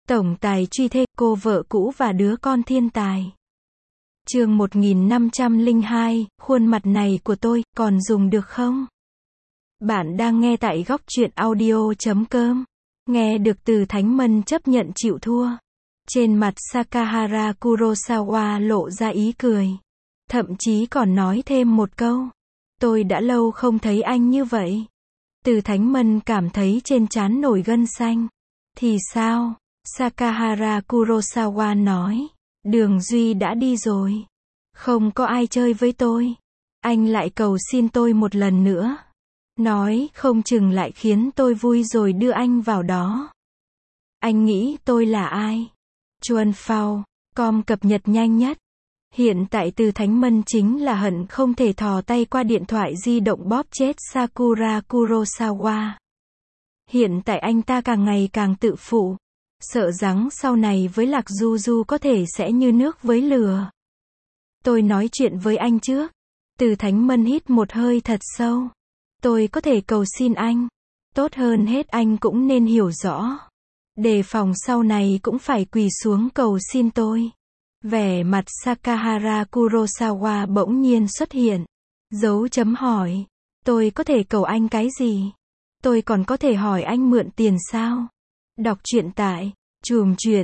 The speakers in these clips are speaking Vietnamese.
Tổng tài truy thê, cô vợ cũ và đứa con thiên tài. Chương 1502, khuôn mặt này của tôi, còn dùng được không? Bạn đang nghe tại góc truyện audio.com. Nghe được Từ Thánh Mân chấp nhận chịu thua. Trên mặt Sakahara Kurosawa lộ ra ý cười. Thậm chí còn nói thêm một câu. Tôi đã lâu không thấy anh như vậy. Từ Thánh Mân cảm thấy trên trán nổi gân xanh. Thì sao? Sakahara Kurosawa nói. Đường Duy đã đi rồi. Không có ai chơi với tôi. Anh lại cầu xin tôi một lần nữa. Nói không chừng lại khiến tôi vui rồi đưa anh vào đó. Anh nghĩ tôi là ai? Chuan Phao, com cập nhật nhanh nhất. Hiện tại Từ Thánh Mân chính là hận không thể thò tay qua điện thoại di động bóp chết Sakura Kurosawa. Hiện tại anh ta càng ngày càng tự phụ. Sợ rằng sau này với Lạc Du Du có thể sẽ như nước với lửa. Tôi nói chuyện với anh trước. Từ Thánh Mân hít một hơi thật sâu. Tôi có thể cầu xin anh. Tốt hơn hết anh cũng nên hiểu rõ. Đề phòng sau này cũng phải quỳ xuống cầu xin tôi. Vẻ mặt Sakahara Kurosawa bỗng nhiên xuất hiện. Dấu chấm hỏi. Tôi có thể cầu anh cái gì? Tôi còn có thể hỏi anh mượn tiền sao? Đọc truyện tại Chùm Chuyện,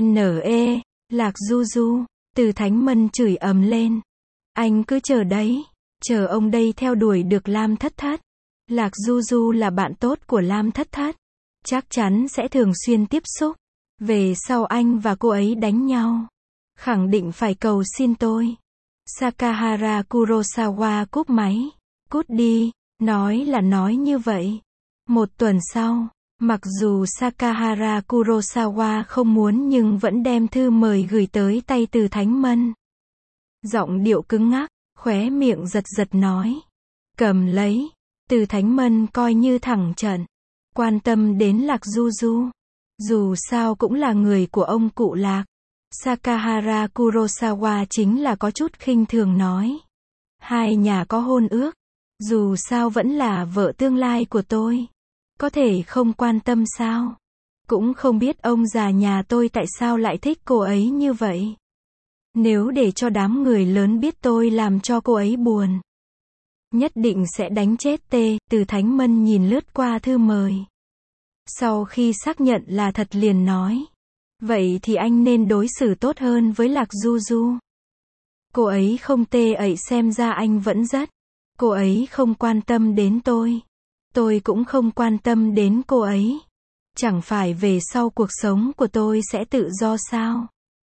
NE, Lạc Du Du. Từ Thánh Mân chửi ầm lên. Anh cứ chờ đấy. Chờ ông đây theo đuổi được Lam Thất Thất. Lạc Du Du là bạn tốt của Lam Thất Thất. Chắc chắn sẽ thường xuyên tiếp xúc. Về sau anh và cô ấy đánh nhau. Khẳng định phải cầu xin tôi. Sakahara Kurosawa cúp máy. Cút đi. Nói là nói như vậy. Một tuần sau, mặc dù Sakahara Kurosawa không muốn nhưng vẫn đem thư mời gửi tới tay Từ Thánh Mân. Giọng điệu cứng ngắc, khóe miệng giật giật nói. Cầm lấy. Từ Thánh Mân coi như thẳng trận. Quan tâm đến Lạc Du Du. Dù sao cũng là người của ông cụ Lạc. Sakahara Kurosawa chính là có chút khinh thường nói. Hai nhà có hôn ước. Dù sao vẫn là vợ tương lai của tôi. Có thể không quan tâm sao? Cũng không biết ông già nhà tôi tại sao lại thích cô ấy như vậy. Nếu để cho đám người lớn biết tôi làm cho cô ấy buồn. Nhất định sẽ đánh chết tê. Từ Thánh Mân nhìn lướt qua thư mời. Sau khi xác nhận là thật liền nói. Vậy thì anh nên đối xử tốt hơn với Lạc Du Du. Cô ấy không tê ậy xem ra anh vẫn rất. Cô ấy không quan tâm đến tôi. Tôi cũng không quan tâm đến cô ấy. Chẳng phải về sau cuộc sống của tôi sẽ tự do sao?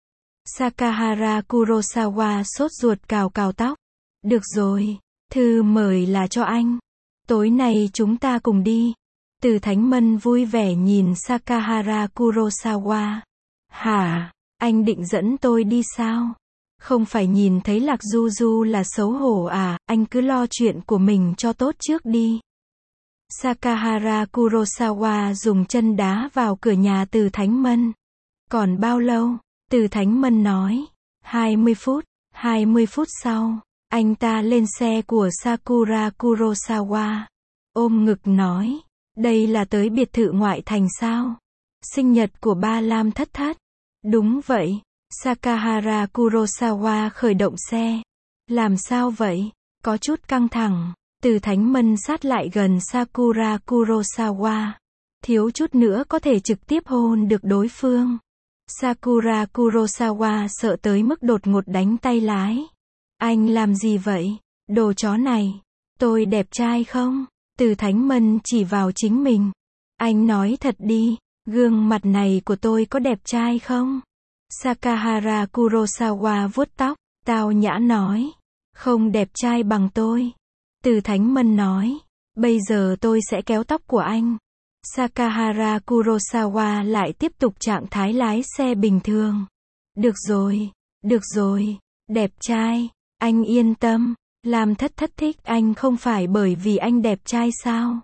Sakahara Kurosawa sốt ruột cào cào tóc. Được rồi, thư mời là cho anh. Tối nay chúng ta cùng đi. Từ Thánh Mân vui vẻ nhìn Sakahara Kurosawa. Hả? Anh định dẫn tôi đi sao? Không phải nhìn thấy Lạc Du Du là xấu hổ à? Anh cứ lo chuyện của mình cho tốt trước đi. Sakahara Kurosawa dùng chân đá vào cửa nhà Từ Thánh Mân. Còn bao lâu? Từ Thánh Mân nói. 20 phút. 20 phút sau, anh ta lên xe của Sakura Kurosawa. Ôm ngực nói. Đây là tới biệt thự ngoại thành sao? Sinh nhật của ba Lam Thất Thất. Đúng vậy. Sakahara Kurosawa khởi động xe. Làm sao vậy? Có chút căng thẳng. Từ Thánh Mân sát lại gần Sakura Kurosawa. Thiếu chút nữa có thể trực tiếp hôn được đối phương. Sakura Kurosawa sợ tới mức đột ngột đánh tay lái. Anh làm gì vậy? Đồ chó này. Tôi đẹp trai không? Từ Thánh Mân chỉ vào chính mình. Anh nói thật đi. Gương mặt này của tôi có đẹp trai không? Sakahara Kurosawa vuốt tóc. Tao nhã nói. Không đẹp trai bằng tôi. Từ Thánh Mân nói. Bây giờ tôi sẽ kéo tóc của anh. Sakahara Kurosawa lại tiếp tục trạng thái lái xe bình thường. Được rồi. Được rồi. Đẹp trai. Anh yên tâm. Lam Thất Thất thích anh không phải bởi vì anh đẹp trai sao?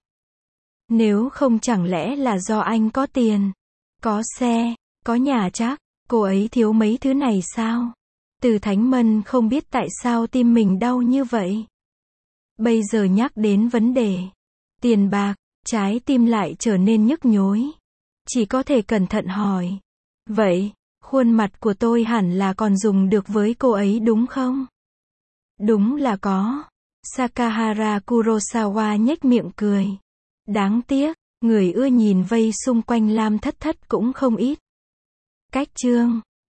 Nếu không chẳng lẽ là do anh có tiền, có xe, có nhà chắc, cô ấy thiếu mấy thứ này sao? Từ Thánh Mân không biết tại sao tim mình đau như vậy. Bây giờ nhắc đến vấn đề tiền bạc, trái tim lại trở nên nhức nhối. Chỉ có thể cẩn thận hỏi. Vậy, khuôn mặt của tôi hẳn là còn dùng được với cô ấy đúng không? Đúng là có. Sakahara Kurosawa nhếch miệng cười. Đáng tiếc, người ưa nhìn vây xung quanh Lam Thất Thất cũng không ít. Cách chương